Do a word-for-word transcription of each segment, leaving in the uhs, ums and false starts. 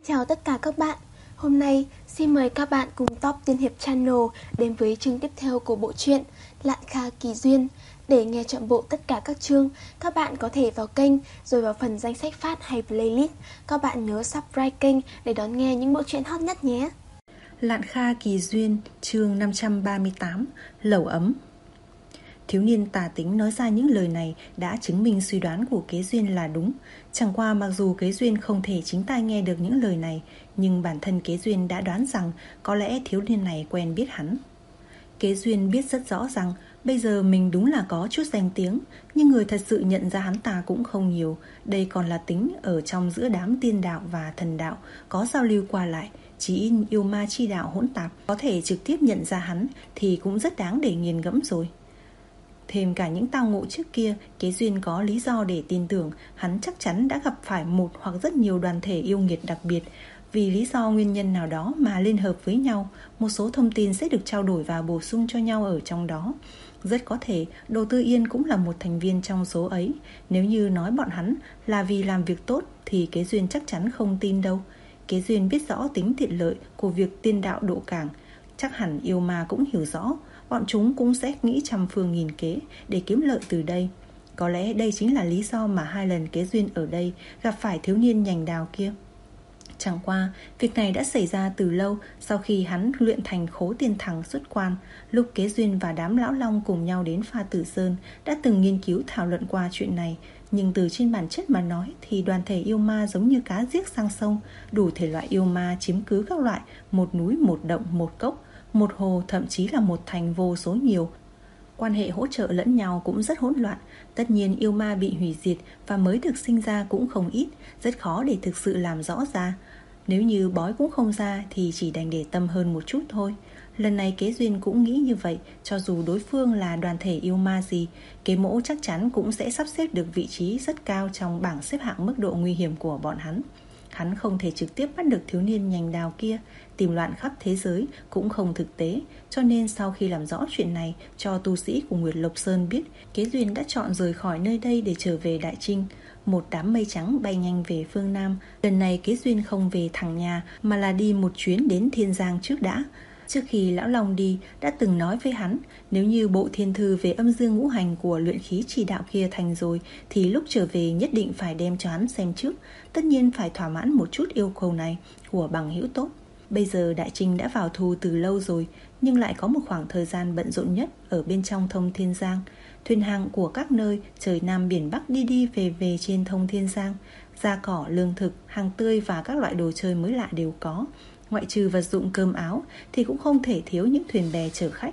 Chào tất cả các bạn. Hôm nay xin mời các bạn cùng Top Tiên Hiệp Channel đến với chương tiếp theo của bộ truyện Lạn Kha Kỳ Duyên. Để nghe trọn bộ tất cả các chương, các bạn có thể vào kênh rồi vào phần danh sách phát hay playlist. Các bạn nhớ subscribe kênh để đón nghe những bộ truyện hot nhất nhé. Lạn Kha Kỳ Duyên, chương năm trăm ba mươi tám, Lẩu ấm. Thiếu niên tà tính nói ra những lời này đã chứng minh suy đoán của Kế Duyên là đúng. Chẳng qua mặc dù Kế Duyên không thể chính tai nghe được những lời này, nhưng bản thân Kế Duyên đã đoán rằng có lẽ thiếu niên này quen biết hắn. Kế Duyên biết rất rõ rằng bây giờ mình đúng là có chút danh tiếng, nhưng người thật sự nhận ra hắn ta cũng không nhiều. Đây còn là tính ở trong giữa đám tiên đạo và thần đạo có giao lưu qua lại. Chỉ yêu ma chi đạo hỗn tạp có thể trực tiếp nhận ra hắn thì cũng rất đáng để nghiền ngẫm rồi. Thêm cả những tao ngộ trước kia, Kế Duyên có lý do để tin tưởng hắn chắc chắn đã gặp phải một hoặc rất nhiều đoàn thể yêu nghiệt đặc biệt. Vì lý do nguyên nhân nào đó mà liên hợp với nhau, một số thông tin sẽ được trao đổi và bổ sung cho nhau ở trong đó. Rất có thể Đồ Tư Yên cũng là một thành viên trong số ấy. Nếu như nói bọn hắn là vì làm việc tốt thì Kế Duyên chắc chắn không tin đâu. Kế Duyên biết rõ tính tiện lợi của việc tiên đạo độ cảng. Chắc hẳn yêu ma cũng hiểu rõ, bọn chúng cũng sẽ nghĩ trăm phương nghìn kế để kiếm lợi từ đây. Có lẽ đây chính là lý do mà hai lần Kế Duyên ở đây gặp phải thiếu niên nhành đào kia. Chẳng qua, việc này đã xảy ra từ lâu sau khi hắn luyện thành Khố Tiên Thằng xuất quan. Lúc Kế Duyên và đám lão long cùng nhau đến Pha Tử Sơn đã từng nghiên cứu thảo luận qua chuyện này. Nhưng từ trên bản chất mà nói thì đoàn thể yêu ma giống như cá giết sang sông. Đủ thể loại yêu ma chiếm cứ các loại, một núi, một động, một cốc, một hồ, thậm chí là một thành vô số nhiều. Quan hệ hỗ trợ lẫn nhau cũng rất hỗn loạn. Tất nhiên yêu ma bị hủy diệt và mới được sinh ra cũng không ít, rất khó để thực sự làm rõ ra. Nếu như bói cũng không ra thì chỉ đành để tâm hơn một chút thôi. Lần này Kế Duyên cũng nghĩ như vậy. Cho dù đối phương là đoàn thể yêu ma gì, Kế Mỗ chắc chắn cũng sẽ sắp xếp được vị trí rất cao trong bảng xếp hạng mức độ nguy hiểm của bọn hắn. Hắn không thể trực tiếp bắt được thiếu niên nhành đào kia, tìm loạn khắp thế giới cũng không thực tế. Cho nên sau khi làm rõ chuyện này cho tu sĩ của Nguyệt Lộc Sơn biết, Kế Duyên đã chọn rời khỏi nơi đây để trở về Đại Trinh. Một đám mây trắng bay nhanh về phương Nam. Lần này Kế Duyên không về thẳng nhà mà là đi một chuyến đến Thiên Giang trước đã. Trước khi Lão Long đi đã từng nói với hắn, nếu như bộ thiên thư về âm dương ngũ hành của luyện khí chỉ đạo kia thành rồi thì lúc trở về nhất định phải đem cho hắn xem trước. Tất nhiên phải thỏa mãn một chút yêu cầu này của bằng hữu tốt. Bây giờ Đại Trinh đã vào thu từ lâu rồi, nhưng lại có một khoảng thời gian bận rộn nhất ở bên trong thông Thiên Giang. Thuyền hàng của các nơi trời Nam biển Bắc đi đi về về trên thông Thiên Giang. Da cỏ, lương thực, hàng tươi và các loại đồ chơi mới lạ đều có. Ngoại trừ vật dụng cơm áo thì cũng không thể thiếu những thuyền bè chở khách.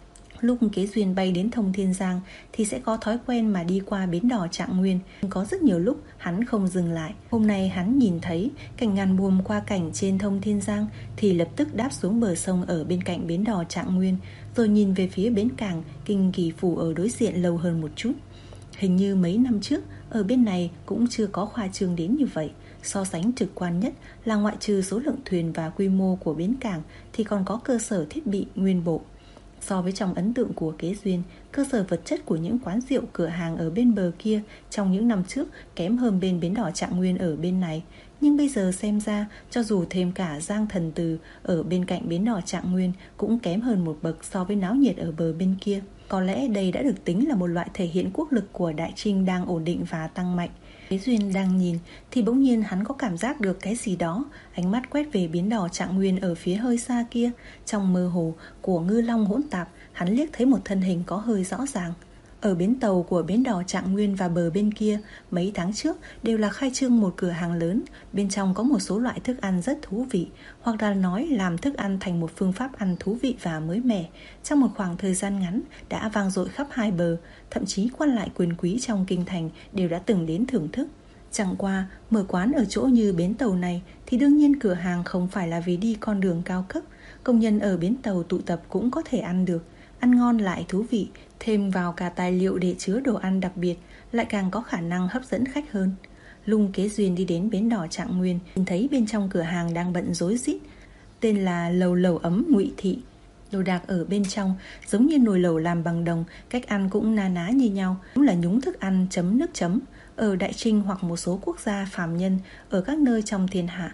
Lúc Kế Duyên bay đến thông Thiên Giang thì sẽ có thói quen mà đi qua bến đò Trạng Nguyên. Có rất nhiều lúc hắn không dừng lại. Hôm nay hắn nhìn thấy cảnh ngàn buồm qua cảnh trên thông Thiên Giang thì lập tức đáp xuống bờ sông ở bên cạnh bến đò Trạng Nguyên, rồi nhìn về phía bến cảng Kinh Kỳ Phủ ở đối diện lâu hơn một chút. Hình như mấy năm trước ở bên này cũng chưa có khoa trương đến như vậy. So sánh trực quan nhất là ngoại trừ số lượng thuyền và quy mô của bến cảng thì còn có cơ sở thiết bị nguyên bộ. So với trong ấn tượng của Kế Duyên, cơ sở vật chất của những quán rượu cửa hàng ở bên bờ kia trong những năm trước kém hơn bên bến đỏ Trạng Nguyên ở bên này. Nhưng bây giờ xem ra, cho dù thêm cả Giang Thần Từ ở bên cạnh bến đỏ Trạng Nguyên cũng kém hơn một bậc so với náo nhiệt ở bờ bên kia. Có lẽ đây đã được tính là một loại thể hiện quốc lực của Đại Trinh đang ổn định và tăng mạnh. Kế Duyên đang nhìn thì bỗng nhiên hắn có cảm giác được cái gì đó. Ánh mắt quét về bến đò Trạng Nguyên ở phía hơi xa kia. Trong mơ hồ của ngư long hỗn tạp, hắn liếc thấy một thân hình có hơi rõ ràng. Ở bến tàu của bến đò Trạng Nguyên và bờ bên kia, mấy tháng trước đều là khai trương một cửa hàng lớn. Bên trong có một số loại thức ăn rất thú vị, hoặc là nói làm thức ăn thành một phương pháp ăn thú vị và mới mẻ. Trong một khoảng thời gian ngắn đã vang dội khắp hai bờ, thậm chí quan lại quyền quý trong kinh thành đều đã từng đến thưởng thức. Chẳng qua, mở quán ở chỗ như bến tàu này thì đương nhiên cửa hàng không phải là vì đi con đường cao cấp. Công nhân ở bến tàu tụ tập cũng có thể ăn được, ăn ngon lại thú vị. Thêm vào cả tài liệu để chứa đồ ăn đặc biệt lại càng có khả năng hấp dẫn khách hơn. Lung Kế Duyên đi đến bến đò Trạng Nguyên, nhìn thấy bên trong cửa hàng đang bận rối rít. Tên là Lầu Lầu Ấm Ngụy Thị. Đồ đạc ở bên trong giống như nồi lẩu làm bằng đồng, cách ăn cũng na ná như nhau, cũng là nhúng thức ăn chấm nước chấm. Ở Đại Trinh hoặc một số quốc gia phàm nhân ở các nơi trong thiên hạ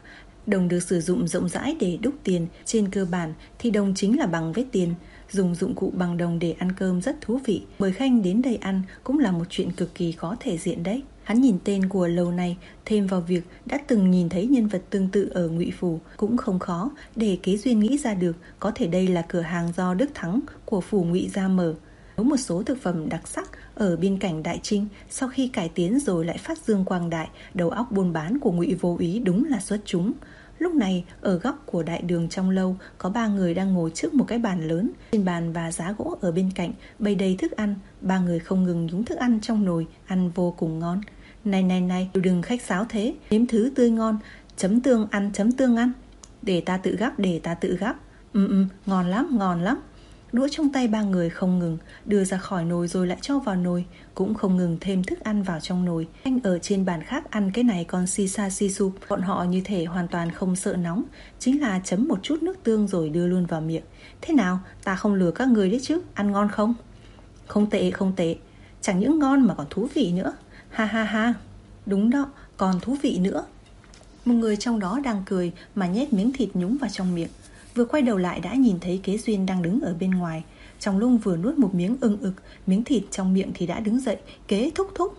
Đồng được sử dụng rộng rãi để đúc tiền. Trên cơ bản thì đồng chính là bằng với tiền. Dùng dụng cụ bằng đồng để ăn cơm rất thú vị. Mời Khanh đến đây ăn cũng là một chuyện cực kỳ có thể diện đấy. Hắn nhìn tên của lầu này, thêm vào việc đã từng nhìn thấy nhân vật tương tự ở Ngụy Phủ, cũng không khó để Kế Duyên nghĩ ra được có thể đây là cửa hàng do Đức Thắng của phủ Ngụy ra mở. Nấu một số thực phẩm đặc sắc ở biên cảnh Đại Trinh, sau khi cải tiến rồi lại phát dương quang đại, đầu óc buôn bán của Ngụy Vô Úy đúng là xuất chúng. Lúc này, ở góc của đại đường trong lâu, có ba người đang ngồi trước một cái bàn lớn. Trên bàn và giá gỗ ở bên cạnh bày đầy thức ăn. Ba người không ngừng nhúng thức ăn trong nồi, ăn vô cùng ngon. Này này này, đừng khách sáo thế, nếm thứ tươi ngon, chấm tương ăn, chấm tương ăn. Để ta tự gắp, để ta tự gắp. Ừ ừ, ngon lắm, ngon lắm. Đũa trong tay ba người không ngừng đưa ra khỏi nồi rồi lại cho vào nồi, cũng không ngừng thêm thức ăn vào trong nồi. Anh ở trên bàn khác ăn cái này còn xì xa xì sụp. Bọn họ như thể hoàn toàn không sợ nóng, chính là chấm một chút nước tương rồi đưa luôn vào miệng. Thế nào, ta không lừa các người đấy chứ, ăn ngon không? Không tệ, không tệ. Chẳng những ngon mà còn thú vị nữa. Ha ha ha. Đúng đó, còn thú vị nữa. Một người trong đó đang cười mà nhét miếng thịt nhúng vào trong miệng. Vừa quay đầu lại đã nhìn thấy Kế Duyên đang đứng ở bên ngoài. Trong lúc vừa nuốt một miếng ưng ực, miếng thịt trong miệng thì đã đứng dậy, Kế thúc thúc.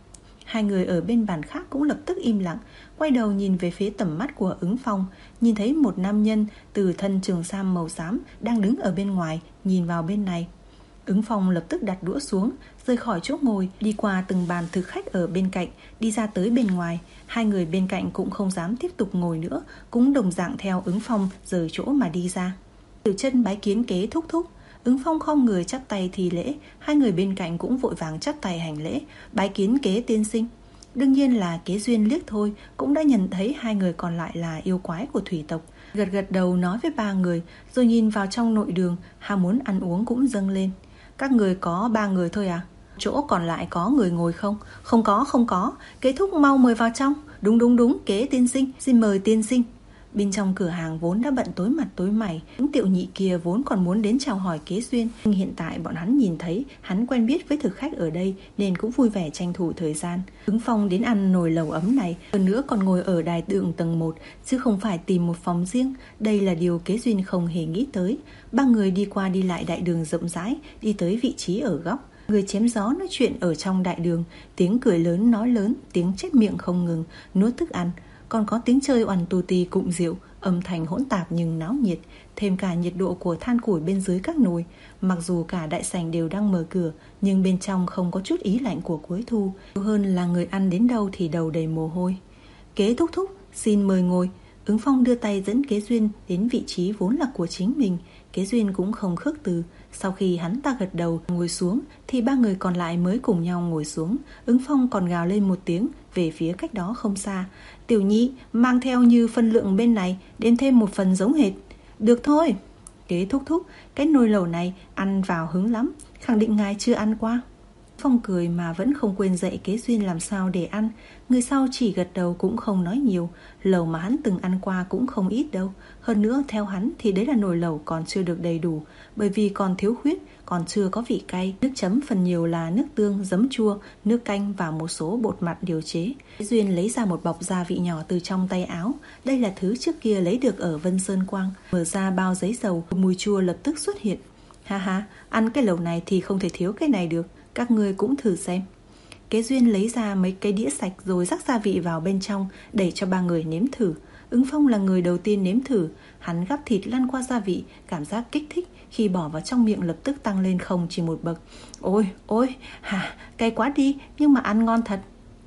Hai người ở bên bàn khác cũng lập tức im lặng, quay đầu nhìn về phía tầm mắt của Ứng Phong, nhìn thấy một nam nhân từ thân trường sam màu xám đang đứng ở bên ngoài, nhìn vào bên này. Ứng Phong lập tức đặt đũa xuống, rời khỏi chỗ ngồi, đi qua từng bàn thực khách ở bên cạnh, đi ra tới bên ngoài. Hai người bên cạnh cũng không dám tiếp tục ngồi nữa, cũng đồng dạng theo Ứng Phong rời chỗ mà đi ra. Từ chân bái kiến Kế thúc thúc. Ứng Phong không người chắp tay thì lễ. Hai người bên cạnh cũng vội vàng chắp tay hành lễ, bái kiến Kế tiên sinh. Đương nhiên là Kế Duyên liếc thôi cũng đã nhận thấy hai người còn lại là yêu quái của thủy tộc, gật gật đầu nói với ba người, rồi nhìn vào trong nội đường, ham muốn ăn uống cũng dâng lên. Các người có ba người thôi à? Chỗ còn lại có người ngồi không? Không có, không có. Kế thúc mau mời vào trong. Đúng đúng đúng, Kế tiên sinh, xin mời tiên sinh. Bên trong cửa hàng vốn đã bận tối mặt tối mày. Những tiểu nhị kia vốn còn muốn đến chào hỏi Kế Duyên, nhưng hiện tại bọn hắn nhìn thấy hắn quen biết với thực khách ở đây nên cũng vui vẻ tranh thủ thời gian. Ứng Phong đến ăn nồi lẩu ấm này, hơn nữa còn ngồi ở đài tượng tầng một, chứ không phải tìm một phòng riêng. Đây là điều Kế Duyên không hề nghĩ tới. Ba người đi qua đi lại đại đường rộng rãi, đi tới vị trí ở góc. Người chém gió nói chuyện ở trong đại đường, tiếng cười lớn nói lớn, tiếng chép miệng không ngừng, nuốt thức ăn. Còn có tiếng chơi oằn tù tì cụm rượu, âm thanh hỗn tạp nhưng náo nhiệt, thêm cả nhiệt độ của than củi bên dưới các nồi. Mặc dù cả đại sảnh đều đang mở cửa, nhưng bên trong không có chút ý lạnh của cuối thu. Hơn là người ăn đến đâu thì đầu đầy mồ hôi. Kế thúc thúc, xin mời ngồi. Ứng Phong đưa tay dẫn Kế Duyên đến vị trí vốn là của chính mình. Kế Duyên cũng không khước từ. Sau khi hắn ta gật đầu ngồi xuống thì ba người còn lại mới cùng nhau ngồi xuống. Ứng Phong còn gào lên một tiếng về phía cách đó không xa. Tiểu nhị, mang theo như phân lượng bên này, đem thêm một phần giống hệt. Được thôi. Kế thúc thúc, cái nồi lẩu này ăn vào hứng lắm, khẳng định ngài chưa ăn qua. Phong cười mà vẫn không quên dạy Kế Duyên làm sao để ăn. Người sau chỉ gật đầu cũng không nói nhiều. Lẩu mà hắn từng ăn qua cũng không ít đâu. Hơn nữa theo hắn thì đấy là nồi lẩu còn chưa được đầy đủ, bởi vì còn thiếu khuyết, còn chưa có vị cay. Nước chấm phần nhiều là nước tương, giấm chua, nước canh và một số bột mặn điều chế. Kế Duyên lấy ra một bọc gia vị nhỏ từ trong tay áo. Đây là thứ trước kia lấy được ở Vân Sơn Quang. Mở ra bao giấy dầu, mùi chua lập tức xuất hiện. Ha ha, ăn cái lẩu này thì không thể thiếu cái này được. Các ngươi cũng thử xem. Kế Duyên lấy ra mấy cái đĩa sạch rồi rắc gia vị vào bên trong, đẩy cho ba người nếm thử. Ứng Phong là người đầu tiên nếm thử. Hắn gắp thịt lăn qua gia vị, cảm giác kích thích khi bỏ vào trong miệng lập tức tăng lên không chỉ một bậc. Ôi, ôi, hả, cay quá đi, nhưng mà ăn ngon thật.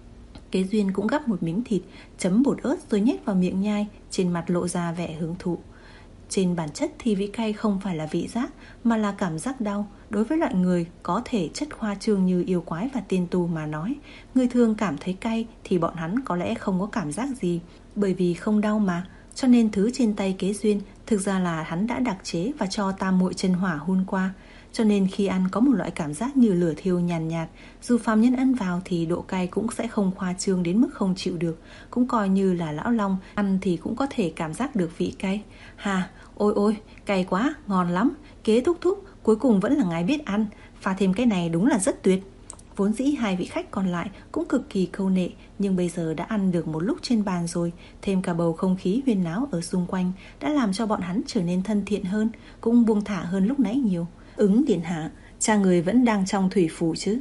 Kế Duyên cũng gắp một miếng thịt, chấm bột ớt rồi nhét vào miệng nhai, trên mặt lộ ra vẻ hưởng thụ. Trên bản chất thì vị cay không phải là vị giác, mà là cảm giác đau. Đối với loại người có thể chất khoa trương như yêu quái và tiên tu mà nói, người thường cảm thấy cay thì bọn hắn có lẽ không có cảm giác gì, bởi vì không đau mà. Cho nên thứ trên tay Kế Duyên thực ra là hắn đã đặc chế và cho tam muội chân hỏa hun qua. Cho nên khi ăn có một loại cảm giác như lửa thiêu nhàn nhạt, nhạt. Dù phàm nhân ăn vào thì độ cay cũng sẽ không khoa trương đến mức không chịu được. Cũng coi như là lão long, ăn thì cũng có thể cảm giác được vị cay. Hà, ôi ôi, cay quá, ngon lắm. Kế thúc thúc, cuối cùng vẫn là ngài biết ăn. Pha thêm cái này đúng là rất tuyệt. Vốn dĩ hai vị khách còn lại cũng cực kỳ câu nệ, nhưng bây giờ đã ăn được một lúc trên bàn rồi, thêm cả bầu không khí huyên náo ở xung quanh đã làm cho bọn hắn trở nên thân thiện hơn, cũng buông thả hơn lúc nãy nhiều. Ứng điện hạ, cha người vẫn đang trong thủy phủ chứ?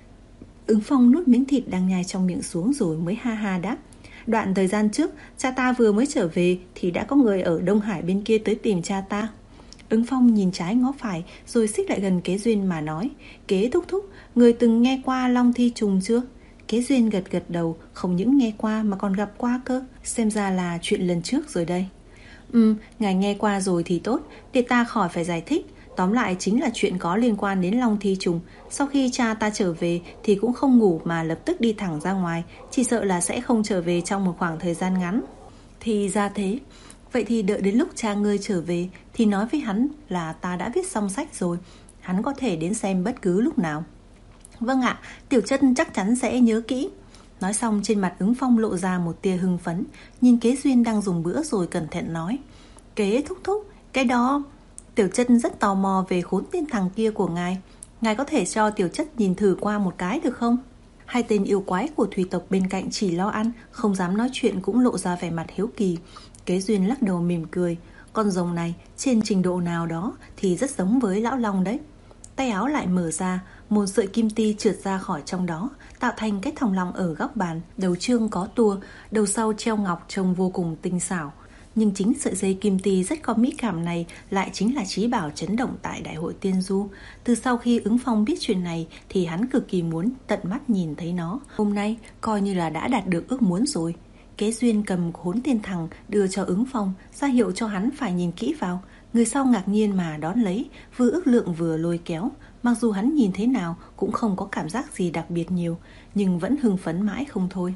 Ứng Phong nuốt miếng thịt đang nhai trong miệng xuống rồi mới ha ha đáp. Đoạn thời gian trước, cha ta vừa mới trở về thì đã có người ở Đông Hải bên kia tới tìm cha ta. Ứng Phong nhìn trái ngó phải rồi xích lại gần Kế Duyên mà nói, Kế thúc thúc, người từng nghe qua Long Thi Trùng chưa? Kế Duyên gật gật đầu, không những nghe qua mà còn gặp qua cơ, xem ra là chuyện lần trước rồi đây. Ừ, ngài nghe qua rồi thì tốt, để ta khỏi phải giải thích. Tóm lại chính là chuyện có liên quan đến Long Thi Trùng. Sau khi cha ta trở về thì cũng không ngủ mà lập tức đi thẳng ra ngoài, chỉ sợ là sẽ không trở về trong một khoảng thời gian ngắn. Thì ra thế. Vậy thì đợi đến lúc cha ngươi trở về thì nói với hắn là ta đã viết xong sách rồi, hắn có thể đến xem bất cứ lúc nào. Vâng ạ, tiểu chân chắc chắn sẽ nhớ kỹ. Nói xong trên mặt Ứng Phong lộ ra một tia hưng phấn, nhìn Kế Duyên đang dùng bữa rồi cẩn thận nói, Kế thúc thúc, cái đó... Tiểu chân rất tò mò về khốn tiên thằng kia của ngài, ngài có thể cho tiểu chất nhìn thử qua một cái được không? Hai tên yêu quái của thủy tộc bên cạnh chỉ lo ăn, không dám nói chuyện cũng lộ ra vẻ mặt hiếu kỳ. Kế Duyên lắc đầu mỉm cười, con rồng này trên trình độ nào đó thì rất giống với lão long đấy. Tay áo lại mở ra, một sợi kim ti trượt ra khỏi trong đó, tạo thành cái thòng long ở góc bàn. Đầu trương có tua, đầu sau treo ngọc trông vô cùng tinh xảo. Nhưng chính sợi dây kim ti rất có mỹ cảm này lại chính là trí bảo chấn động tại Đại hội Tiên Du. Từ sau khi Ứng Phong biết chuyện này thì hắn cực kỳ muốn tận mắt nhìn thấy nó. Hôm nay coi như là đã đạt được ước muốn rồi. Kế Duyên cầm khốn tiên thằng đưa cho Ứng Phong, ra hiệu cho hắn phải nhìn kỹ vào. Người sau ngạc nhiên mà đón lấy, vừa ước lượng vừa lôi kéo. Mặc dù hắn nhìn thế nào cũng không có cảm giác gì đặc biệt nhiều, nhưng vẫn hưng phấn mãi không thôi.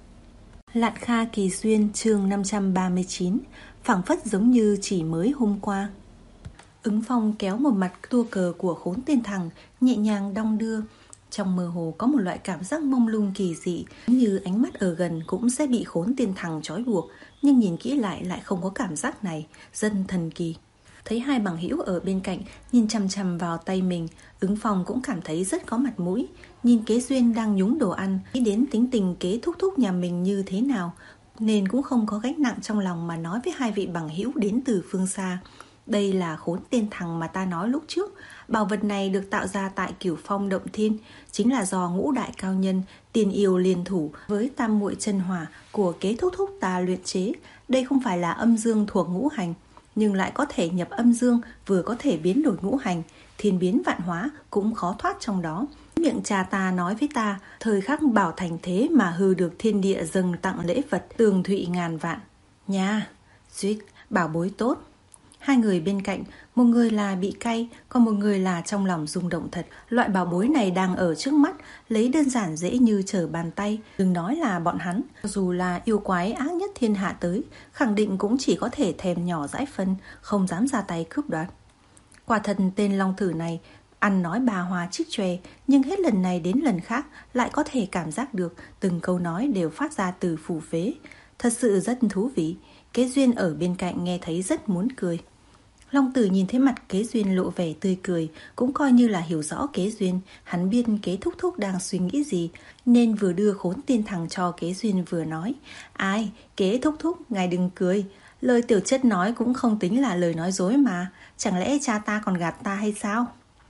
Lạn Kha Kỳ Duyên chương năm trăm ba mươi chín, phảng phất giống như chỉ mới hôm qua. Ứng Phong kéo một mặt tua cờ của khốn tiên thằng, nhẹ nhàng đong đưa. Trong mơ hồ có một loại cảm giác mông lung kỳ dị, như ánh mắt ở gần cũng sẽ bị khốn tiên thằng trói buộc, nhưng nhìn kỹ lại lại không có cảm giác này, rất thần kỳ. Thấy hai bằng hữu ở bên cạnh nhìn chằm chằm vào tay mình, Ứng Phong cũng cảm thấy rất có mặt mũi. Nhìn Kế Duyên đang nhúng đồ ăn, nghĩ đến tính tình Kế thúc thúc nhà mình như thế nào, nên cũng không có gánh nặng trong lòng mà nói với hai vị bằng hữu đến từ phương xa. Đây là khốn tiên thằng mà ta nói lúc trước. Bảo vật này được tạo ra tại Cửu Phong Động Thiên, chính là do ngũ đại cao nhân tiên yêu liên thủ với tam muội chân hỏa của Kế thúc thúc ta luyện chế. Đây không phải là âm dương thuộc ngũ hành, nhưng lại có thể nhập âm dương, vừa có thể biến đổi ngũ hành, thiên biến vạn hóa cũng khó thoát trong đó. Miệng cha ta nói với ta, thời khắc bảo thành thế mà hư được thiên địa dâng tặng lễ vật tường thụy ngàn vạn. Nha, suýt, bảo bối tốt. Hai người bên cạnh, một người là bị cay, còn một người là trong lòng rung động thật. Loại bảo bối này đang ở trước mắt, lấy đơn giản dễ như trở bàn tay. Đừng nói là bọn hắn, dù là yêu quái ác nhất thiên hạ tới, khẳng định cũng chỉ có thể thèm nhỏ dãi phân, không dám ra tay cướp đoạt. Quả thật tên long thử này ăn nói bà hoa trích chòe, nhưng hết lần này đến lần khác lại có thể cảm giác được từng câu nói đều phát ra từ phù phế. Thật sự rất thú vị. Kế Duyên ở bên cạnh nghe thấy rất muốn cười. Long Tử nhìn thấy mặt Kế Duyên lộ vẻ tươi cười, cũng coi như là hiểu rõ Kế Duyên. Hắn biết Kế thúc thúc đang suy nghĩ gì, nên vừa đưa khốn tiên thằng cho Kế Duyên vừa nói, ai, Kế thúc thúc, ngài đừng cười. Lời tiểu chất nói cũng không tính là lời nói dối mà, chẳng lẽ cha ta còn gạt ta hay sao?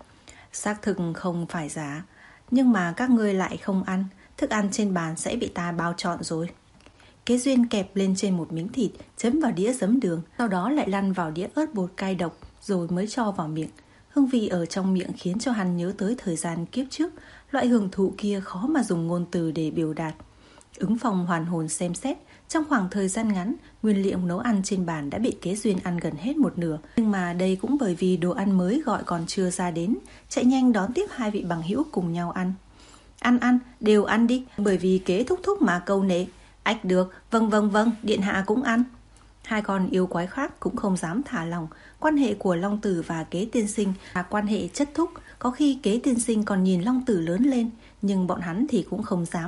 Xác thực không phải giả, nhưng mà các ngươi lại không ăn, thức ăn trên bàn sẽ bị ta bao trọn rồi. Kế Duyên kẹp lên trên một miếng thịt, chấm vào đĩa giấm đường, sau đó lại lăn vào đĩa ớt bột cay độc, rồi mới cho vào miệng. Hương vị ở trong miệng khiến cho hắn nhớ tới thời gian kiếp trước, loại hưởng thụ kia khó mà dùng ngôn từ để biểu đạt. Ứng Phong hoàn hồn xem xét, trong khoảng thời gian ngắn, nguyên liệu nấu ăn trên bàn đã bị Kế Duyên ăn gần hết một nửa. Nhưng mà đây cũng bởi vì đồ ăn mới gọi còn chưa ra đến, chạy nhanh đón tiếp hai vị bằng hữu cùng nhau ăn. Ăn ăn, đều ăn đi, bởi vì Kế thúc thúc mà câu nệ. Ách được, vâng vâng vâng, điện hạ cũng ăn. Hai con yêu quái khác cũng không dám thả lòng. Quan hệ của Long Tử và Kế tiên sinh là quan hệ chất thúc. Có khi Kế tiên sinh còn nhìn Long Tử lớn lên, nhưng bọn hắn thì cũng không dám.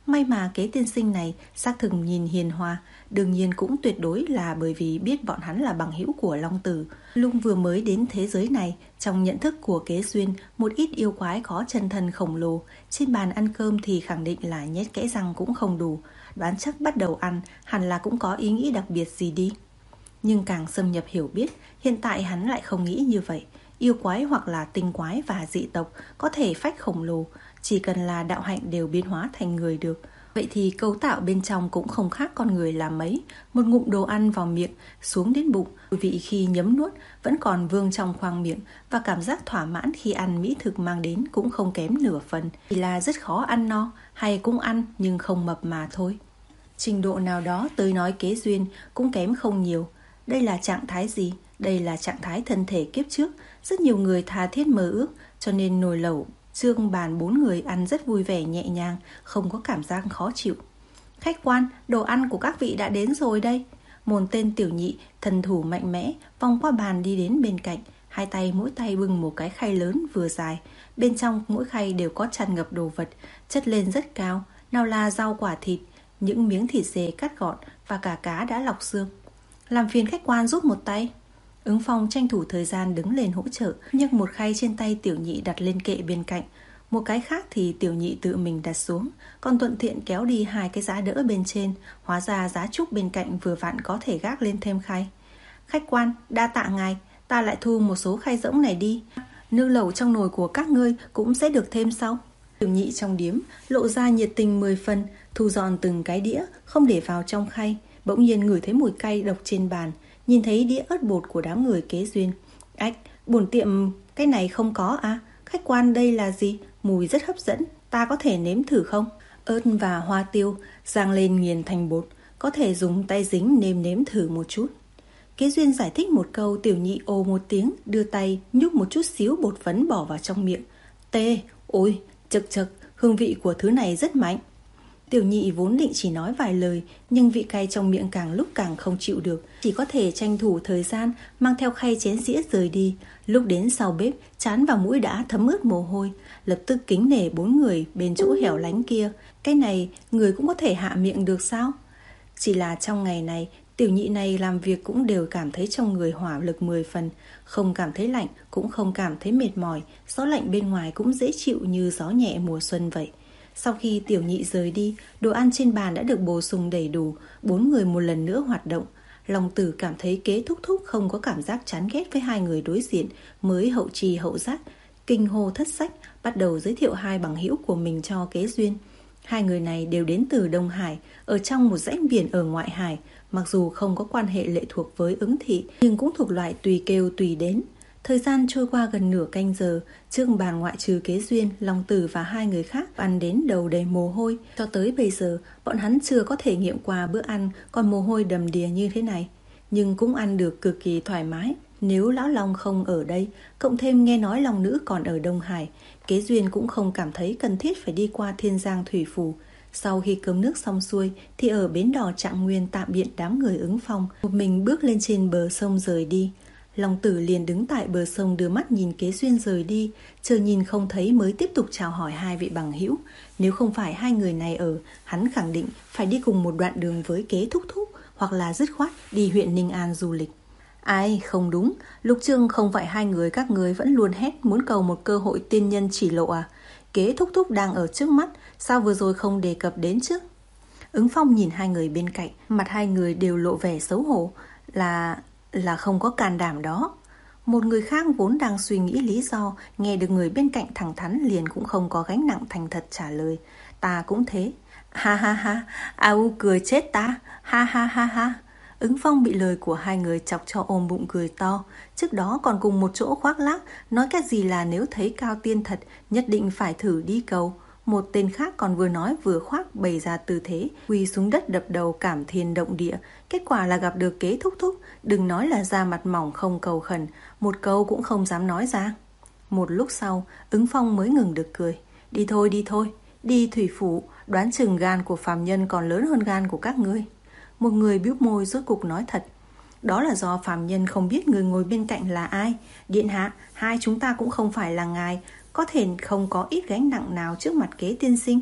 May mà kế tiên sinh này xác thực nhìn hiền hòa, đương nhiên cũng tuyệt đối là bởi vì biết bọn hắn là bằng hữu của Long Tử. Lúc vừa mới đến thế giới này, trong nhận thức của Kế Duyên, một ít yêu quái có chân thân khổng lồ, trên bàn ăn cơm thì khẳng định là nhét kẽ răng cũng không đủ, đoán chắc bắt đầu ăn hẳn là cũng có ý nghĩ đặc biệt gì đi. Nhưng càng xâm nhập hiểu biết, hiện tại hắn lại không nghĩ như vậy. Yêu quái hoặc là tinh quái và dị tộc có thể phách khổng lồ, chỉ cần là đạo hạnh đều biến hóa thành người được. Vậy thì cấu tạo bên trong cũng không khác con người là mấy. Một ngụm đồ ăn vào miệng, xuống đến bụng, vị khi nhấm nuốt vẫn còn vương trong khoang miệng, và cảm giác thỏa mãn khi ăn mỹ thực mang đến cũng không kém nửa phần. Chỉ là rất khó ăn no, hay cũng ăn nhưng không mập mà thôi. Trình độ nào đó tới nói Kế Duyên cũng kém không nhiều. Đây là trạng thái gì? Đây là trạng thái thân thể kiếp trước. Rất nhiều người tha thiết mơ ước, cho nên nồi lẩu trương bàn bốn người ăn rất vui vẻ nhẹ nhàng, không có cảm giác khó chịu. Khách quan, đồ ăn của các vị đã đến rồi đây. Một tên tiểu nhị, thần thủ mạnh mẽ, vòng qua bàn đi đến bên cạnh, hai tay mỗi tay bưng một cái khay lớn vừa dài. Bên trong mỗi khay đều có tràn ngập đồ vật, chất lên rất cao, nào là rau quả thịt, những miếng thịt dê cắt gọn và cả cá đã lọc xương. Làm phiền khách quan giúp một tay. Ứng Phong tranh thủ thời gian đứng lên hỗ trợ, nhấc một khay trên tay tiểu nhị đặt lên kệ bên cạnh. Một cái khác thì tiểu nhị tự mình đặt xuống, còn thuận tiện kéo đi hai cái giá đỡ bên trên. Hóa ra giá trúc bên cạnh vừa vặn có thể gác lên thêm khay. Khách quan, đa tạ ngài, ta lại thu một số khay rỗng này đi. Nước lẩu trong nồi của các ngươi cũng sẽ được thêm sau. Tiểu nhị trong điếm lộ ra nhiệt tình mười phần, thu dọn từng cái đĩa, không để vào trong khay. Bỗng nhiên ngửi thấy mùi cay độc trên bàn, nhìn thấy đĩa ớt bột của đám người Kế Duyên. Ách, bổn tiệm cái này không có à? Khách quan, đây là gì? Mùi rất hấp dẫn, ta có thể nếm thử không? Ớt và hoa tiêu rang lên nghiền thành bột, có thể dùng tay dính nêm nếm thử một chút. Kế Duyên giải thích một câu, tiểu nhị ồ một tiếng, đưa tay nhúc một chút xíu bột phấn bỏ vào trong miệng. Tê, ôi, chực chực, hương vị của thứ này rất mạnh. Tiểu nhị vốn định chỉ nói vài lời, nhưng vị cay trong miệng càng lúc càng không chịu được, chỉ có thể tranh thủ thời gian mang theo khay chén dĩa rời đi. Lúc đến sau bếp, trán và mũi đã thấm ướt mồ hôi, lập tức kính nể bốn người bên chỗ hẻo lánh kia. Cái này người cũng có thể hạ miệng được sao? Chỉ là trong ngày này, tiểu nhị này làm việc cũng đều cảm thấy trong người hỏa lực mười phần, không cảm thấy lạnh, cũng không cảm thấy mệt mỏi, gió lạnh bên ngoài cũng dễ chịu như gió nhẹ mùa xuân vậy. Sau khi tiểu nhị rời đi, đồ ăn trên bàn đã được bổ sung đầy đủ, bốn người một lần nữa hoạt động. Long Tử cảm thấy Kế thúc thúc không có cảm giác chán ghét với hai người đối diện, mới hậu trì hậu giác, kinh hô thất sách, bắt đầu giới thiệu hai bằng hữu của mình cho Kế Duyên. Hai người này đều đến từ Đông Hải, ở trong một rãnh biển ở ngoại hải, mặc dù không có quan hệ lệ thuộc với Ứng thị, nhưng cũng thuộc loại tùy kêu tùy đến. Thời gian trôi qua gần nửa canh giờ, trước bàn ngoại trừ Kế Duyên, Long Tử và hai người khác ăn đến đầu đầy mồ hôi. Cho tới bây giờ, bọn hắn chưa có thể nghiệm qua bữa ăn còn mồ hôi đầm đìa như thế này, nhưng cũng ăn được cực kỳ thoải mái. Nếu lão Long không ở đây, cộng thêm nghe nói Long Nữ còn ở Đông Hải, Kế Duyên cũng không cảm thấy cần thiết phải đi qua Thiên Giang Thủy Phủ. Sau khi cơm nước xong xuôi thì ở bến đò Trạng Nguyên tạm biệt đám người Ứng Phong, một mình bước lên trên bờ sông rời đi. Long Tử liền đứng tại bờ sông đưa mắt nhìn Kế Duyên rời đi, chờ nhìn không thấy mới tiếp tục chào hỏi hai vị bằng hữu. Nếu không phải hai người này ở, hắn khẳng định phải đi cùng một đoạn đường với Kế thúc thúc, hoặc là dứt khoát đi huyện Ninh An du lịch. Ai, không đúng, Lục Trương, không phải hai người các người vẫn luôn hét muốn cầu một cơ hội tiên nhân chỉ lộ à? Kế thúc thúc đang ở trước mắt, sao vừa rồi không đề cập đến chứ? Ứng Phong nhìn hai người bên cạnh, mặt hai người đều lộ vẻ xấu hổ, là... là không có can đảm đó. Một người khác vốn đang suy nghĩ lý do, nghe được người bên cạnh thẳng thắn liền cũng không có gánh nặng thành thật trả lời. Ta cũng thế. Ha ha ha, au cười chết ta. Ha ha ha ha. Ứng Phong bị lời của hai người chọc cho ôm bụng cười to. Trước đó còn cùng một chỗ khoác lác, nói cái gì là nếu thấy cao tiên thật nhất định phải thử đi cầu. Một tên khác còn vừa nói vừa khoác bày ra tư thế quỳ xuống đất đập đầu cảm thiên động địa. Kết quả là gặp được Kế thúc thúc, đừng nói là da mặt mỏng không cầu khẩn, một câu cũng không dám nói ra. Một lúc sau, Ứng Phong mới ngừng được cười. Đi thôi đi thôi, đi Thủy Phủ, đoán chừng gan của phàm nhân còn lớn hơn gan của các ngươi. Một người bĩu môi rốt cục nói thật. Đó là do phàm nhân không biết người ngồi bên cạnh là ai. Điện hạ, hai chúng ta cũng không phải là ngài, có thể không có ít gánh nặng nào trước mặt Kế tiên sinh.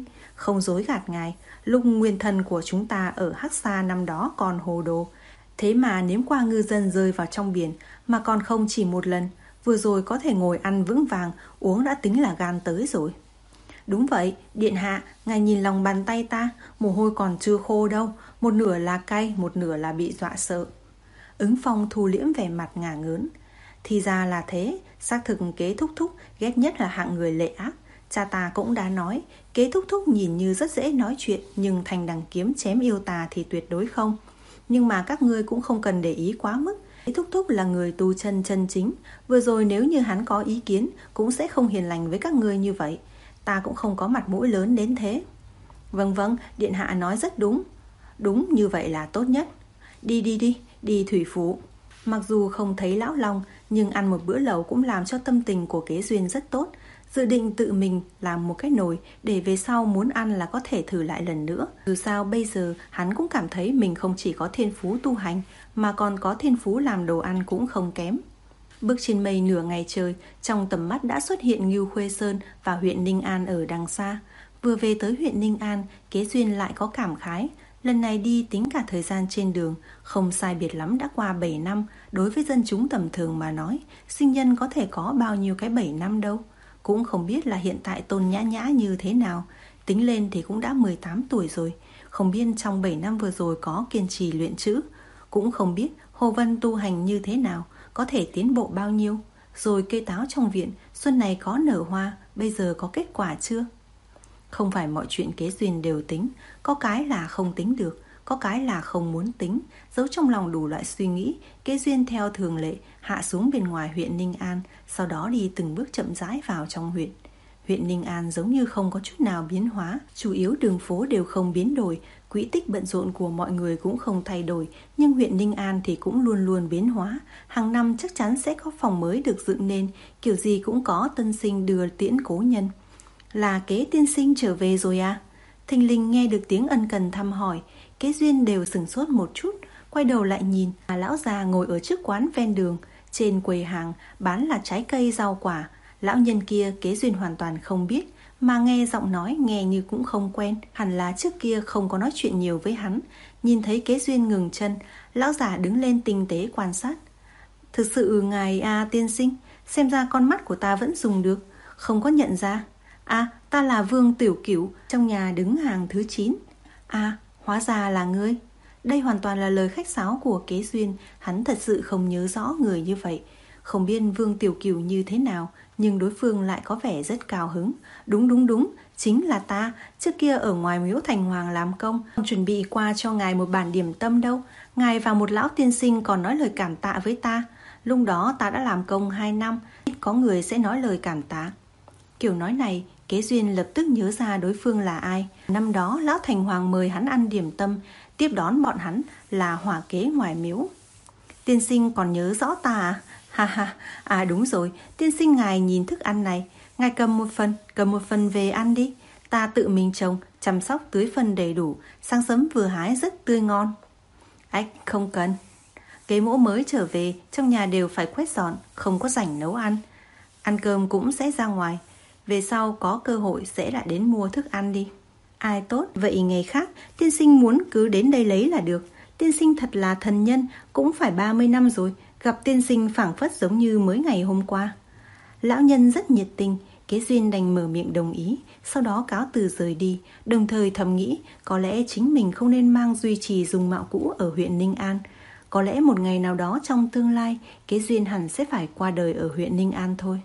Không dối gạt ngài, lúc nguyên thần của chúng ta ở Hắc Sa năm đó còn hồ đồ. Thế mà nếm qua ngư dân rơi vào trong biển, mà còn không chỉ một lần. Vừa rồi có thể ngồi ăn vững vàng, uống đã tính là gan tới rồi. Đúng vậy, điện hạ, ngài nhìn lòng bàn tay ta, mồ hôi còn chưa khô đâu. Một nửa là cay, một nửa là bị dọa sợ. Ứng Phong thu liễm vẻ mặt ngả ngớn. Thì ra là thế, xác thực Kế thúc thúc ghét nhất là hạng người lệ ác. Cha ta cũng đã nói, Kế thúc thúc nhìn như rất dễ nói chuyện, nhưng thành đằng kiếm chém yêu tà thì tuyệt đối không. Nhưng mà các ngươi cũng không cần để ý quá mức. Kế thúc thúc là người tu chân chân chính. Vừa rồi nếu như hắn có ý kiến, cũng sẽ không hiền lành với các ngươi như vậy. Ta cũng không có mặt mũi lớn đến thế. Vâng vâng, điện hạ nói rất đúng. Đúng, như vậy là tốt nhất. Đi đi đi, đi thủy phủ. Mặc dù không thấy lão long, nhưng ăn một bữa lẩu cũng làm cho tâm tình của Kế Duyên rất tốt. Dự định tự mình làm một cái nồi để về sau muốn ăn là có thể thử lại lần nữa. Dù sao bây giờ hắn cũng cảm thấy mình không chỉ có thiên phú tu hành, mà còn có thiên phú làm đồ ăn cũng không kém. Bước trên mây nửa ngày trời, trong tầm mắt đã xuất hiện Ngưu Khuê Sơn và huyện Ninh An ở đằng xa. Vừa về tới huyện Ninh An, Kế Duyên lại có cảm khái. Lần này đi tính cả thời gian trên đường, không sai biệt lắm đã qua bảy năm. Đối với dân chúng tầm thường mà nói, sinh nhân có thể có bao nhiêu cái bảy năm đâu. Cũng không biết là hiện tại Tôn Nhã Nhã như thế nào. Tính lên thì cũng đã mười tám tuổi rồi. Không biết trong bảy năm vừa rồi có kiên trì luyện chữ. Cũng không biết Hồ Vân tu hành như thế nào, có thể tiến bộ bao nhiêu. Rồi cây táo trong viện, xuân này có nở hoa, bây giờ có kết quả chưa? Không phải mọi chuyện Kế Duyên đều tính. Có cái là không tính được, có cái là không muốn tính. Giấu trong lòng đủ loại suy nghĩ, Kế Duyên theo thường lệ hạ xuống bên ngoài huyện Ninh An, sau đó đi từng bước chậm rãi vào trong huyện. Huyện Ninh An giống như không có chút nào biến hóa, chủ yếu đường phố đều không biến đổi, quỹ tích bận rộn của mọi người cũng không thay đổi, nhưng huyện Ninh An thì cũng luôn luôn biến hóa. Hàng năm chắc chắn sẽ có phòng mới được dựng nên, kiểu gì cũng có tân sinh đưa tiễn cố nhân. Là Kế tiên sinh trở về rồi à? Thình lình nghe được tiếng ân cần thăm hỏi, Kế Duyên đều sửng sốt một chút, quay đầu lại nhìn, à, lão già ngồi ở trước quán ven đường, trên quầy hàng bán là trái cây rau quả. Lão nhân kia Kế Duyên hoàn toàn không biết, mà nghe giọng nói nghe như cũng không quen, hẳn là trước kia không có nói chuyện nhiều với hắn. Nhìn thấy Kế Duyên ngừng chân, lão già đứng lên tinh tế quan sát. Thực sự ngài à tiên sinh, xem ra con mắt của ta vẫn dùng được, không có nhận ra. À, ta là Vương Tiểu Cửu, trong nhà đứng hàng thứ chín. À, hóa ra là ngươi. Đây hoàn toàn là lời khách sáo của Kế Duyên, hắn thật sự không nhớ rõ người như vậy. Không biết Vương Tiểu Cửu như thế nào, nhưng đối phương lại có vẻ rất cao hứng. Đúng đúng đúng, chính là ta, trước kia ở ngoài miếu Thành Hoàng làm công, chuẩn bị qua cho ngài một bản điểm tâm đâu. Ngài và một lão tiên sinh còn nói lời cảm tạ với ta. Lúc đó ta đã làm công hai năm, ít có người sẽ nói lời cảm tạ. Kiểu nói này, Kế Duyên lập tức nhớ ra đối phương là ai. Năm đó lão Thành Hoàng mời hắn ăn điểm tâm, tiếp đón bọn hắn là hỏa kế ngoài miếu. Tiên sinh còn nhớ rõ ta à? Ha ha, à đúng rồi, tiên sinh ngài nhìn thức ăn này, ngài cầm một phần, cầm một phần về ăn đi. Ta tự mình trồng, chăm sóc tưới phân đầy đủ, sáng sớm vừa hái rất tươi ngon. Ách, không cần. Kế mỗ mới trở về, trong nhà đều phải quét dọn, không có rảnh nấu ăn. Ăn cơm cũng sẽ ra ngoài, về sau có cơ hội sẽ lại đến mua thức ăn đi. Ai tốt, vậy ngày khác, tiên sinh muốn cứ đến đây lấy là được. Tiên sinh thật là thần nhân, cũng phải ba mươi năm rồi, gặp tiên sinh phảng phất giống như mới ngày hôm qua. Lão nhân rất nhiệt tình, Kế Duyên đành mở miệng đồng ý, sau đó cáo từ rời đi, đồng thời thầm nghĩ có lẽ chính mình không nên mang duy trì dùng mạo cũ ở huyện Ninh An. Có lẽ một ngày nào đó trong tương lai, Kế Duyên hẳn sẽ phải qua đời ở huyện Ninh An thôi.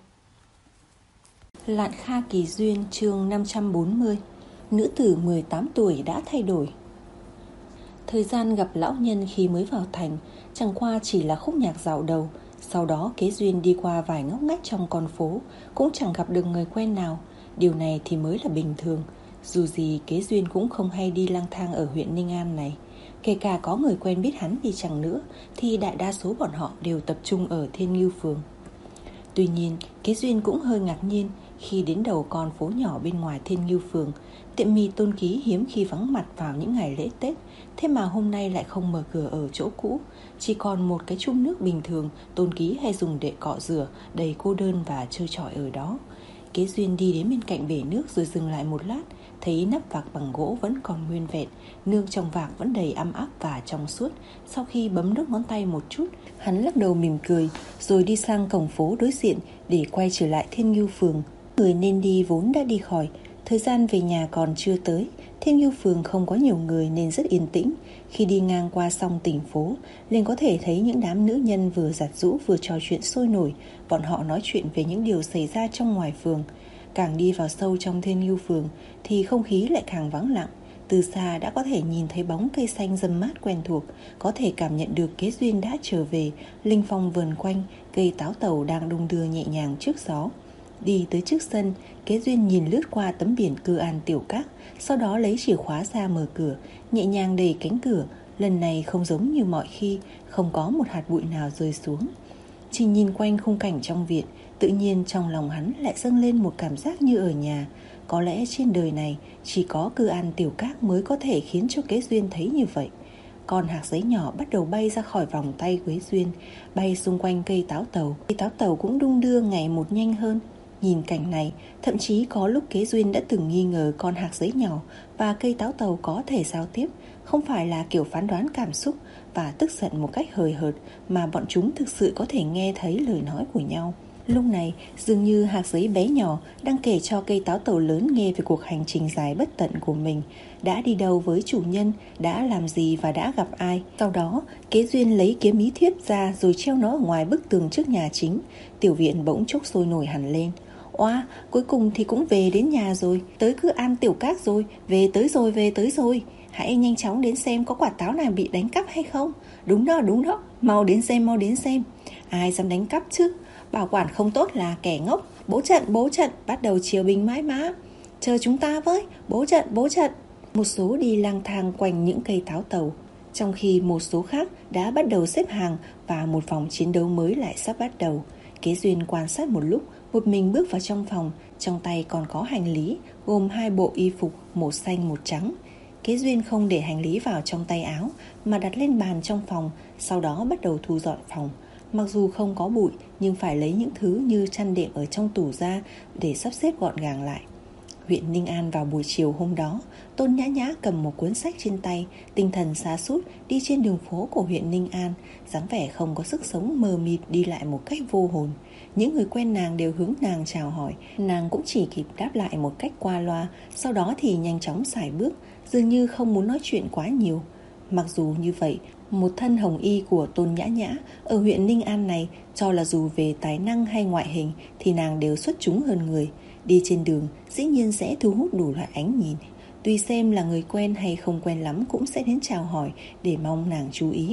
Lạn Kha Kỳ Duyên chương năm trăm bốn mươi. Nữ tử mười tám tuổi đã thay đổi. Thời gian gặp lão nhân khi mới vào thành chẳng qua chỉ là khúc nhạc dạo đầu. Sau đó Kế Duyên đi qua vài ngóc ngách trong con phố, cũng chẳng gặp được người quen nào. Điều này thì mới là bình thường. Dù gì Kế Duyên cũng không hay đi lang thang ở huyện Ninh An này. Kể cả có người quen biết hắn đi chăng nữa, thì đại đa số bọn họ đều tập trung ở Thiên Ngưu Phường. Tuy nhiên Kế Duyên cũng hơi ngạc nhiên khi đến đầu con phố nhỏ bên ngoài Thiên Ngưu Phường. Tiệm mì Tôn Ký hiếm khi vắng mặt vào những ngày lễ Tết, thế mà hôm nay lại không mở cửa ở chỗ cũ, chỉ còn một cái chung nước bình thường Tôn Ký hay dùng để cọ rửa, đầy cô đơn và chơi trọi ở đó. Kế Duyên đi đến bên cạnh bể nước rồi dừng lại một lát, thấy nắp vạc bằng gỗ vẫn còn nguyên vẹn, nước trong vạc vẫn đầy ăm áp và trong suốt. Sau khi bấm đốt ngón tay một chút, hắn lắc đầu mỉm cười, rồi đi sang cổng phố đối diện để quay trở lại Thiên Ngưu Phường. Người nên đi vốn đã đi khỏi, thời gian về nhà còn chưa tới. Thiên Ngưu Phường không có nhiều người nên rất yên tĩnh. Khi đi ngang qua song tỉnh phố, liền có thể thấy những đám nữ nhân vừa giặt giũ vừa trò chuyện sôi nổi. Bọn họ nói chuyện về những điều xảy ra trong ngoài phường. Càng đi vào sâu trong Thiên Ngưu Phường thì không khí lại càng vắng lặng. Từ xa đã có thể nhìn thấy bóng cây xanh râm mát quen thuộc, có thể cảm nhận được Kế Duyên đã trở về. Linh phong vườn quanh, cây táo tàu đang đung đưa nhẹ nhàng trước gió. Đi tới trước sân, Kế Duyên nhìn lướt qua tấm biển Cư An Tiểu Các, sau đó lấy chìa khóa ra mở cửa, nhẹ nhàng đẩy cánh cửa. Lần này không giống như mọi khi, không có một hạt bụi nào rơi xuống. Chỉ nhìn quanh khung cảnh trong viện, tự nhiên trong lòng hắn lại dâng lên một cảm giác như ở nhà. Có lẽ trên đời này chỉ có Cư An Tiểu Các mới có thể khiến cho Kế Duyên thấy như vậy. Con hạt giấy nhỏ bắt đầu bay ra khỏi vòng tay Kế Duyên, bay xung quanh cây táo tàu. Cây táo tàu cũng đung đưa ngày một nhanh hơn. Nhìn cảnh này, thậm chí có lúc Kế Duyên đã từng nghi ngờ con hạt giấy nhỏ và cây táo tàu có thể giao tiếp, không phải là kiểu phán đoán cảm xúc và tức giận một cách hời hợt, mà bọn chúng thực sự có thể nghe thấy lời nói của nhau. Lúc này, dường như hạt giấy bé nhỏ đang kể cho cây táo tàu lớn nghe về cuộc hành trình dài bất tận của mình, đã đi đâu với chủ nhân, đã làm gì và đã gặp ai. Sau đó, Kế Duyên lấy kiếm ý thiếp ra rồi treo nó ở ngoài bức tường trước nhà chính. Tiểu viện bỗng chốc sôi nổi hẳn lên. Oa, cuối cùng thì cũng về đến nhà rồi, tới Cư An Tiểu Các rồi, về tới rồi, về tới rồi. Hãy nhanh chóng đến xem có quả táo nào bị đánh cắp hay không. Đúng đó, đúng đó, mau đến xem, mau đến xem. Ai dám đánh cắp chứ? Bảo quản không tốt là kẻ ngốc. Bố trận, bố trận, bắt đầu chiều bình mãi mã. Chờ chúng ta với, bố trận, bố trận. Một số đi lang thang quanh những cây táo tàu, trong khi một số khác đã bắt đầu xếp hàng và một vòng chiến đấu mới lại sắp bắt đầu. Kế Duyên quan sát một lúc, một mình bước vào trong phòng, trong tay còn có hành lý, gồm hai bộ y phục, một xanh một trắng. Kế Duyên không để hành lý vào trong tay áo, mà đặt lên bàn trong phòng, sau đó bắt đầu thu dọn phòng. Mặc dù không có bụi, nhưng phải lấy những thứ như chăn đệm ở trong tủ ra để sắp xếp gọn gàng lại. Huyện Ninh An vào buổi chiều hôm đó, Tôn Nhã Nhã cầm một cuốn sách trên tay, tinh thần sa sút đi trên đường phố của huyện Ninh An, dáng vẻ không có sức sống, mờ mịt đi lại một cách vô hồn. Những người quen nàng đều hướng nàng chào hỏi, nàng cũng chỉ kịp đáp lại một cách qua loa, sau đó thì nhanh chóng sải bước, dường như không muốn nói chuyện quá nhiều. Mặc dù như vậy, một thân hồng y của Tôn Nhã Nhã ở huyện Ninh An này, cho là dù về tài năng hay ngoại hình thì nàng đều xuất chúng hơn người. Đi trên đường dĩ nhiên sẽ thu hút đủ loại ánh nhìn, tùy xem là người quen hay không quen lắm cũng sẽ đến chào hỏi để mong nàng chú ý.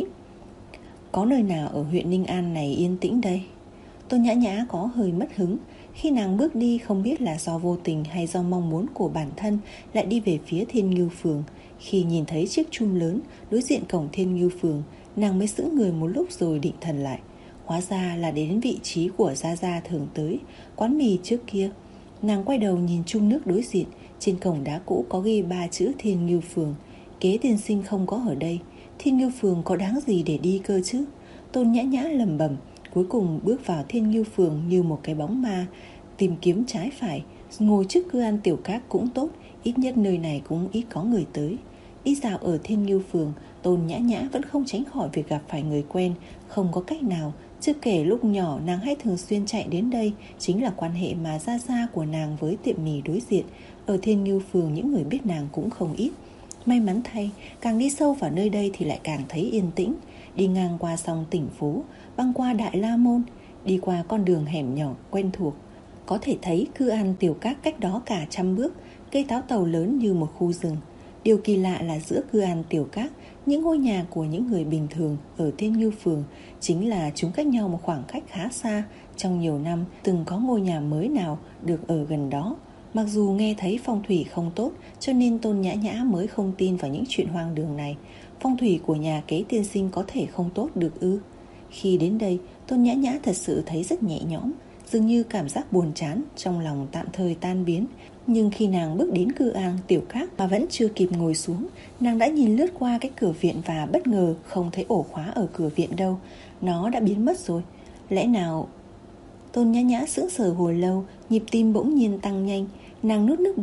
Có nơi nào ở huyện Ninh An này yên tĩnh đây? Tôn Nhã Nhã có hơi mất hứng. Khi nàng bước đi, không biết là do vô tình hay do mong muốn của bản thân, lại đi về phía Thiên Ngưu Phường. Khi nhìn thấy chiếc chum lớn đối diện cổng Thiên Ngưu Phường, nàng mới sững người một lúc rồi định thần lại. Hóa ra là đến vị trí của Gia Gia thường tới, quán mì trước kia. Nàng quay đầu nhìn chum nước đối diện, trên cổng đá cũ có ghi ba chữ Thiên Ngưu Phường. Kế tiên sinh không có ở đây, Thiên Ngưu Phường có đáng gì để đi cơ chứ? Tôn Nhã Nhã lẩm bẩm, cuối cùng bước vào Thiên Ngưu Phường như một cái bóng ma, tìm kiếm trái phải. Ngồi trước Cư An Tiểu Các cũng tốt, ít nhất nơi này cũng ít có người tới. Đi dạo ở Thiên Ngưu Phường, Tôn Nhã Nhã vẫn không tránh khỏi việc gặp phải người quen. Không có cách nào, chưa kể lúc nhỏ nàng hay thường xuyên chạy đến đây, chính là quan hệ mà Gia Gia của nàng với tiệm mì đối diện. Ở Thiên Ngưu Phường những người biết nàng cũng không ít. May mắn thay, càng đi sâu vào nơi đây thì lại càng thấy yên tĩnh. Đi ngang qua song tỉnh phố, băng qua Đại La Môn, đi qua con đường hẻm nhỏ quen thuộc, có thể thấy Cư An Tiểu Các cách đó cả trăm bước. Cây táo tàu lớn như một khu rừng. Điều kỳ lạ là giữa Cư An Tiểu Các, những ngôi nhà của những người bình thường ở Thiên Ngưu Phường, chính là chúng cách nhau một khoảng cách khá xa. Trong nhiều năm từng có ngôi nhà mới nào được ở gần đó. Mặc dù nghe thấy phong thủy không tốt, cho nên Tôn Nhã Nhã mới không tin vào những chuyện hoang đường này. Phong thủy của nhà Kế tiên sinh có thể không tốt được ư? Khi đến đây, Tôn Nhã Nhã thật sự thấy rất nhẹ nhõm, dường như cảm giác buồn chán trong lòng tạm thời tan biến. Nhưng khi nàng bước đến Cư An Tiểu Các mà vẫn chưa kịp ngồi xuống, nàng đã nhìn lướt qua cái cửa viện và bất ngờ không thấy ổ khóa ở cửa viện đâu. Nó đã biến mất rồi. Lẽ nào... Tôn Nhã Nhã sững sờ hồi lâu, nhịp tim bỗng nhiên tăng nhanh. Nàng nuốt nước bọt,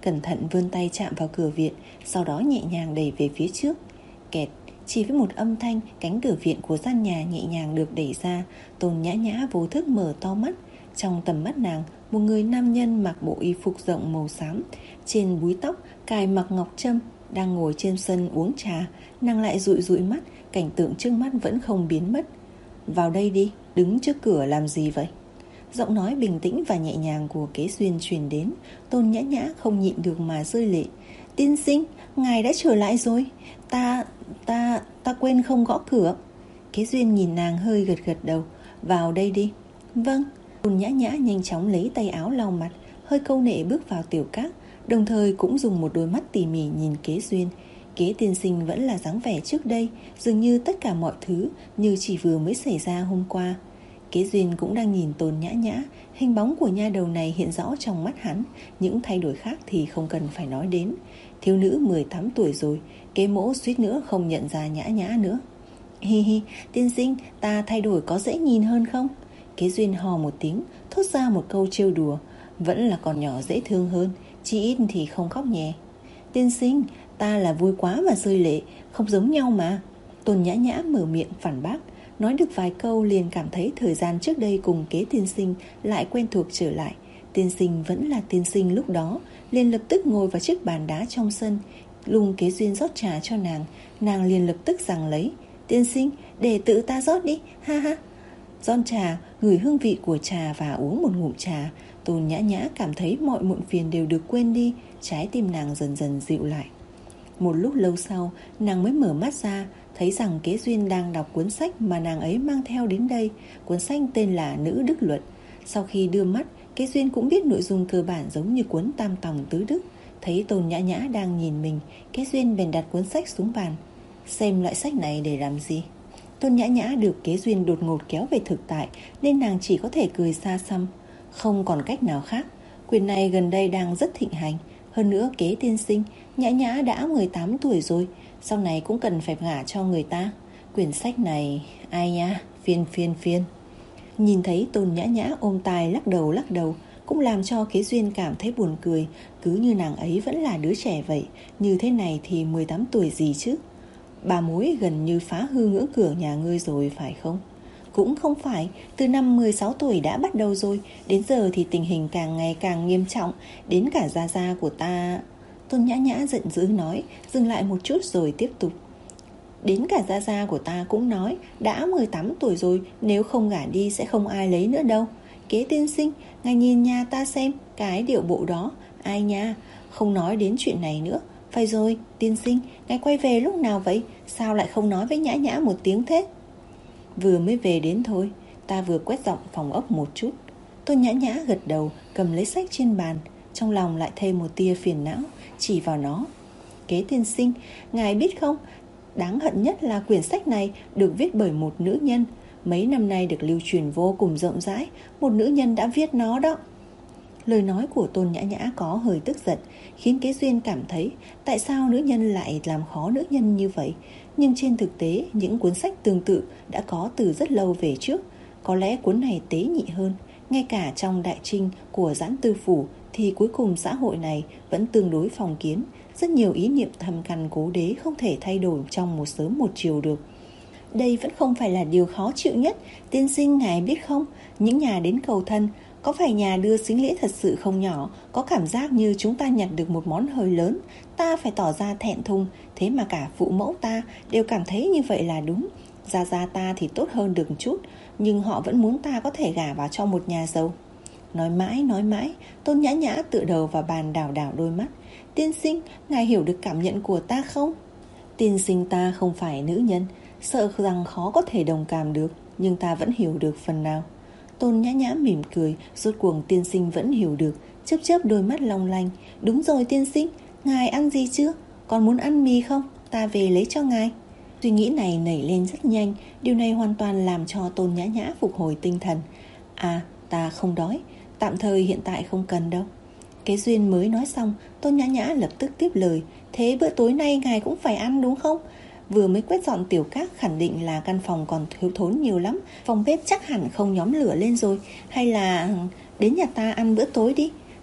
cẩn thận vươn tay chạm vào cửa viện, sau đó nhẹ nhàng đẩy về phía trước. Kẹt, chỉ với một âm thanh, cánh cửa viện của gian nhà nhẹ nhàng được đẩy ra. Tôn Nhã Nhã vô thức mở to mắt. Trong tầm mắt nàng, một người nam nhân mặc bộ y phục rộng màu xám, trên búi tóc cài mặc ngọc trâm, đang ngồi trên sân uống trà. Nàng lại dụi dụi mắt, cảnh tượng trước mắt vẫn không biến mất. Vào đây đi, đứng trước cửa làm gì vậy? Giọng nói bình tĩnh và nhẹ nhàng của Kế Duyên truyền đến. Tôn Nhã Nhã không nhịn được mà rơi lệ. Tiên sinh, ngài đã trở lại rồi. Ta, ta, ta quên không gõ cửa. Kế Duyên nhìn nàng hơi gật gật đầu. Vào đây đi. Vâng. Tôn Nhã Nhã nhanh chóng lấy tay áo lau mặt, hơi câu nệ bước vào tiểu các, đồng thời cũng dùng một đôi mắt tỉ mỉ nhìn Kế Duyên. Kế tiên sinh vẫn là dáng vẻ trước đây, dường như tất cả mọi thứ như chỉ vừa mới xảy ra hôm qua. Kế Duyên cũng đang nhìn Tôn Nhã Nhã, hình bóng của nha đầu này hiện rõ trong mắt hắn, những thay đổi khác thì không cần phải nói đến. Thiếu nữ mười tám tuổi rồi, Kế mỗ suýt nữa không nhận ra Nhã Nhã nữa. Hi hi, tiên sinh, ta thay đổi có dễ nhìn hơn không? Kế Duyên hò một tiếng, thốt ra một câu trêu đùa. Vẫn là còn nhỏ dễ thương hơn, chỉ ít thì không khóc nhè. Tiên sinh, ta là vui quá mà rơi lệ, không giống nhau mà. Tôn Nhã Nhã mở miệng phản bác. Nói được vài câu liền cảm thấy thời gian trước đây cùng Kế tiên sinh lại quen thuộc trở lại. Tiên sinh vẫn là tiên sinh lúc đó, liền lập tức ngồi vào chiếc bàn đá trong sân. Lung Kế Duyên rót trà cho nàng, nàng liền lập tức giằng lấy. Tiên sinh, để tự ta rót đi, ha ha. Giòn trà, ngửi hương vị của trà và uống một ngụm trà, Tôn Nhã Nhã cảm thấy mọi muộn phiền đều được quên đi, trái tim nàng dần dần dịu lại. Một lúc lâu sau, nàng mới mở mắt ra, thấy rằng Kế Duyên đang đọc cuốn sách mà nàng ấy mang theo đến đây. Cuốn sách tên là Nữ Đức Luận. Sau khi đưa mắt, Kế Duyên cũng biết nội dung cơ bản giống như cuốn Tam Tòng Tứ Đức. Thấy Tôn Nhã Nhã đang nhìn mình, Kế Duyên bèn đặt cuốn sách xuống bàn. Xem loại sách này để làm gì? Tôn Nhã Nhã được Kế Duyên đột ngột kéo về thực tại, nên nàng chỉ có thể cười xa xăm. Không còn cách nào khác, quyển này gần đây đang rất thịnh hành. Hơn nữa Kế tiên sinh, Nhã Nhã đã mười tám tuổi rồi, sau này cũng cần phải gả cho người ta. Quyển sách này, ai nha, phiền phiền phiền. Nhìn thấy Tôn Nhã Nhã ôm tai lắc đầu lắc đầu, cũng làm cho Kế Duyên cảm thấy buồn cười. Cứ như nàng ấy vẫn là đứa trẻ vậy, như thế này thì mười tám tuổi gì chứ? Bà mối gần như phá hư ngưỡng cửa nhà ngươi rồi phải không? Cũng không phải, từ năm mười sáu tuổi đã bắt đầu rồi, đến giờ thì tình hình càng ngày càng nghiêm trọng, đến cả gia gia của ta. Tôn Nhã Nhã giận dữ nói, dừng lại một chút rồi tiếp tục. Đến cả gia gia của ta cũng nói, đã mười tám tuổi rồi, nếu không gả đi sẽ không ai lấy nữa đâu. Kế tiên sinh, ngài nhìn nhà ta xem, cái điệu bộ đó, ai nha, không nói đến chuyện này nữa. Phải rồi, tiên sinh, ngài quay về lúc nào vậy? Sao lại không nói với Nhã Nhã một tiếng thế? Vừa mới về đến thôi, ta vừa quét dọn phòng ốc một chút. Tôn Nhã Nhã gật đầu, cầm lấy sách trên bàn, trong lòng lại thêm một tia phiền não, chỉ vào nó. Kế tiên sinh, ngài biết không, đáng hận nhất là quyển sách này được viết bởi một nữ nhân. Mấy năm nay được lưu truyền vô cùng rộng rãi, một nữ nhân đã viết nó đó. Lời nói của Tôn Nhã Nhã có hơi tức giận, khiến Kế Duyên cảm thấy tại sao nữ nhân lại làm khó nữ nhân như vậy. Nhưng trên thực tế, những cuốn sách tương tự đã có từ rất lâu về trước. Có lẽ cuốn này tế nhị hơn. Ngay cả trong đại trinh của Giãn Tư Phủ thì cuối cùng xã hội này vẫn tương đối phong kiến. Rất nhiều ý niệm thầm căn cố đế không thể thay đổi trong một sớm một chiều được. Đây vẫn không phải là điều khó chịu nhất. Tiên sinh ngài biết không, những nhà đến cầu thân, có phải nhà đưa sính lễ thật sự không nhỏ, có cảm giác như chúng ta nhặt được một món hơi lớn, ta phải tỏ ra thẹn thùng, thế mà cả phụ mẫu ta đều cảm thấy như vậy là đúng. Gia gia ta thì tốt hơn được chút, nhưng họ vẫn muốn ta có thể gả vào trong một nhà giàu. Nói mãi, nói mãi, Tôn Nhã Nhã tựa đầu vào bàn đảo đảo đôi mắt. Tiên sinh, ngài hiểu được cảm nhận của ta không? Tiên sinh ta không phải nữ nhân, sợ rằng khó có thể đồng cảm được, nhưng ta vẫn hiểu được phần nào. Tôn Nhã Nhã mỉm cười, rốt cuộc tiên sinh vẫn hiểu được, chớp chớp đôi mắt long lanh. Đúng rồi tiên sinh, ngài ăn gì chưa? Còn muốn ăn mì không? Ta về lấy cho ngài. Suy nghĩ này nảy lên rất nhanh, điều này hoàn toàn làm cho Tôn Nhã Nhã phục hồi tinh thần. À, ta không đói, tạm thời hiện tại không cần đâu. Kế Duyên mới nói xong, Tôn Nhã Nhã lập tức tiếp lời. Thế bữa tối nay ngài cũng phải ăn đúng không? Vừa mới quét dọn tiểu các, khẳng định là căn phòng còn thiếu thốn nhiều lắm. Phòng bếp chắc hẳn không nhóm lửa lên rồi. Hay là đến nhà ta ăn bữa tối đi.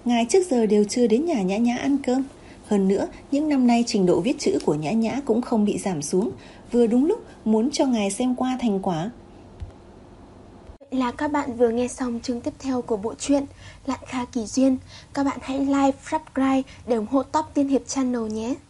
ngài trước giờ đều chưa đến nhà Nhã Nhã ăn cơm. Hơn nữa, những năm nay trình độ viết chữ của Nhã Nhã cũng không bị giảm xuống, vừa đúng lúc muốn cho ngài xem qua thành quả. Vậy là các bạn vừa nghe xong chương tiếp theo của bộ truyện Lạn Kha Kỳ Duyên. Các bạn hãy like, subscribe để ủng hộ Top Tiên Hiệp Channel nhé.